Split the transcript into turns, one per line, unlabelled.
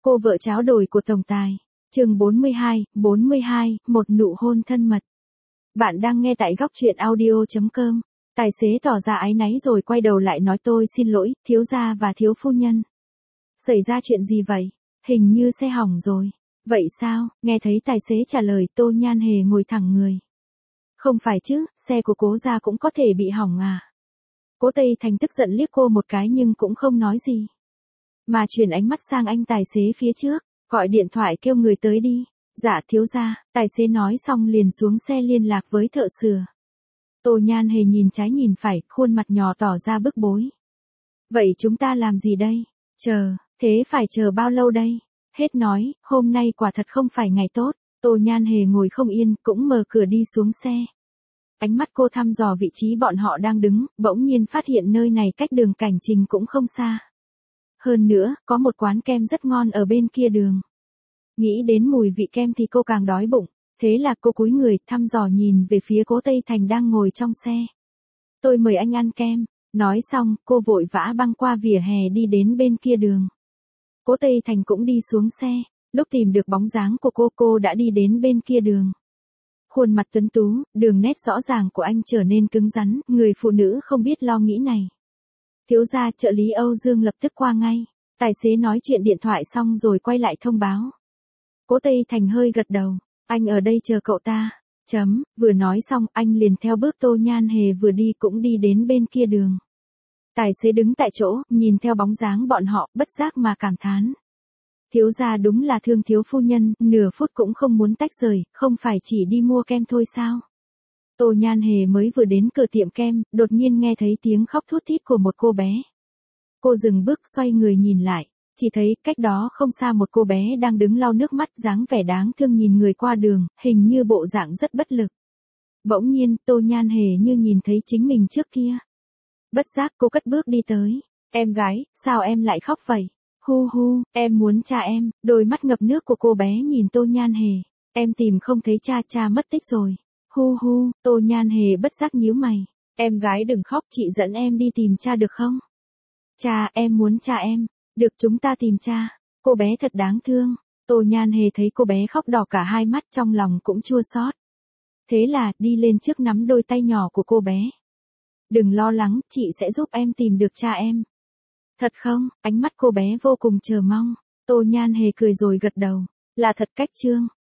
Cô vợ cháo đổi của tổng tài. Chương 42, một nụ hôn thân mật. Bạn đang nghe tại góc truyện audio.com. Tài xế tỏ ra áy náy rồi quay đầu lại nói tôi xin lỗi, thiếu gia và thiếu phu nhân. Xảy ra chuyện gì vậy? Hình như xe hỏng rồi. Vậy sao? Nghe thấy tài xế trả lời, Tô Nhan Hề ngồi thẳng người. Không phải chứ, xe của cố gia cũng có thể bị hỏng à? Cố Tây Thành tức giận liếc cô một cái nhưng cũng không nói gì. Mà chuyển ánh mắt sang anh tài xế phía trước, gọi điện thoại kêu người tới đi. Dạ thiếu gia, tài xế nói xong liền xuống xe liên lạc với thợ sửa. Tô Nhan Hề nhìn trái nhìn phải, khuôn mặt nhỏ tỏ ra bức bối. Vậy chúng ta làm gì đây? Chờ, thế phải chờ bao lâu đây? Hết nói, hôm nay quả thật không phải ngày tốt. Tô Nhan Hề ngồi không yên, cũng mở cửa đi xuống xe. Ánh mắt cô thăm dò vị trí bọn họ đang đứng, bỗng nhiên phát hiện nơi này cách đường Cảnh Trình cũng không xa. Hơn nữa, có một quán kem rất ngon ở bên kia đường. Nghĩ đến mùi vị kem thì cô càng đói bụng. Thế là cô cúi người thăm dò nhìn về phía Cố Tây Thành đang ngồi trong xe. Tôi mời anh ăn kem. Nói xong, cô vội vã băng qua vỉa hè đi đến bên kia đường. Cố Tây Thành cũng đi xuống xe. Lúc tìm được bóng dáng của cô đã đi đến bên kia đường. Khuôn mặt tuấn tú, đường nét rõ ràng của anh trở nên cứng rắn, người phụ nữ không biết lo nghĩ này. Thiếu gia, trợ lý Âu Dương lập tức qua ngay. Tài xế nói chuyện điện thoại xong rồi quay lại thông báo. Cố Tây Thành hơi gật đầu. Anh ở đây chờ cậu ta. Vừa nói xong anh liền theo bước Tô Nhan Hề vừa đi cũng đi đến bên kia đường. Tài xế đứng tại chỗ, nhìn theo bóng dáng bọn họ, bất giác mà cảm thán. Thiếu gia đúng là thương thiếu phu nhân, nửa phút cũng không muốn tách rời, không phải chỉ đi mua kem thôi sao? Tô Nhan Hề mới vừa đến cửa tiệm kem, đột nhiên nghe thấy tiếng khóc thút thít của một cô bé. Cô dừng bước xoay người nhìn lại, chỉ thấy cách đó không xa một cô bé đang đứng lau nước mắt dáng vẻ đáng thương nhìn người qua đường, hình như bộ dạng rất bất lực. Bỗng nhiên, Tô Nhan Hề như nhìn thấy chính mình trước kia. Bất giác cô cất bước đi tới. Em gái, sao em lại khóc vậy? Hu hu, em muốn cha em. Đôi mắt ngập nước của cô bé nhìn Tô Nhan Hề. Em tìm không thấy cha mất tích rồi. Hu hu, Tô Nhan Hề bất giác nhíu mày. Em gái đừng khóc, chị dẫn em đi tìm cha được không? Cha, em muốn cha em. Được, chúng ta tìm cha. Cô bé thật đáng thương. Tô Nhan Hề thấy cô bé khóc đỏ cả hai mắt, trong lòng cũng chua xót. Thế là, đi lên trước nắm đôi tay nhỏ của cô bé. Đừng lo lắng, chị sẽ giúp em tìm được cha em. Thật không? Ánh mắt cô bé vô cùng chờ mong. Tô Nhan Hề cười rồi gật đầu. Là thật cách Trương.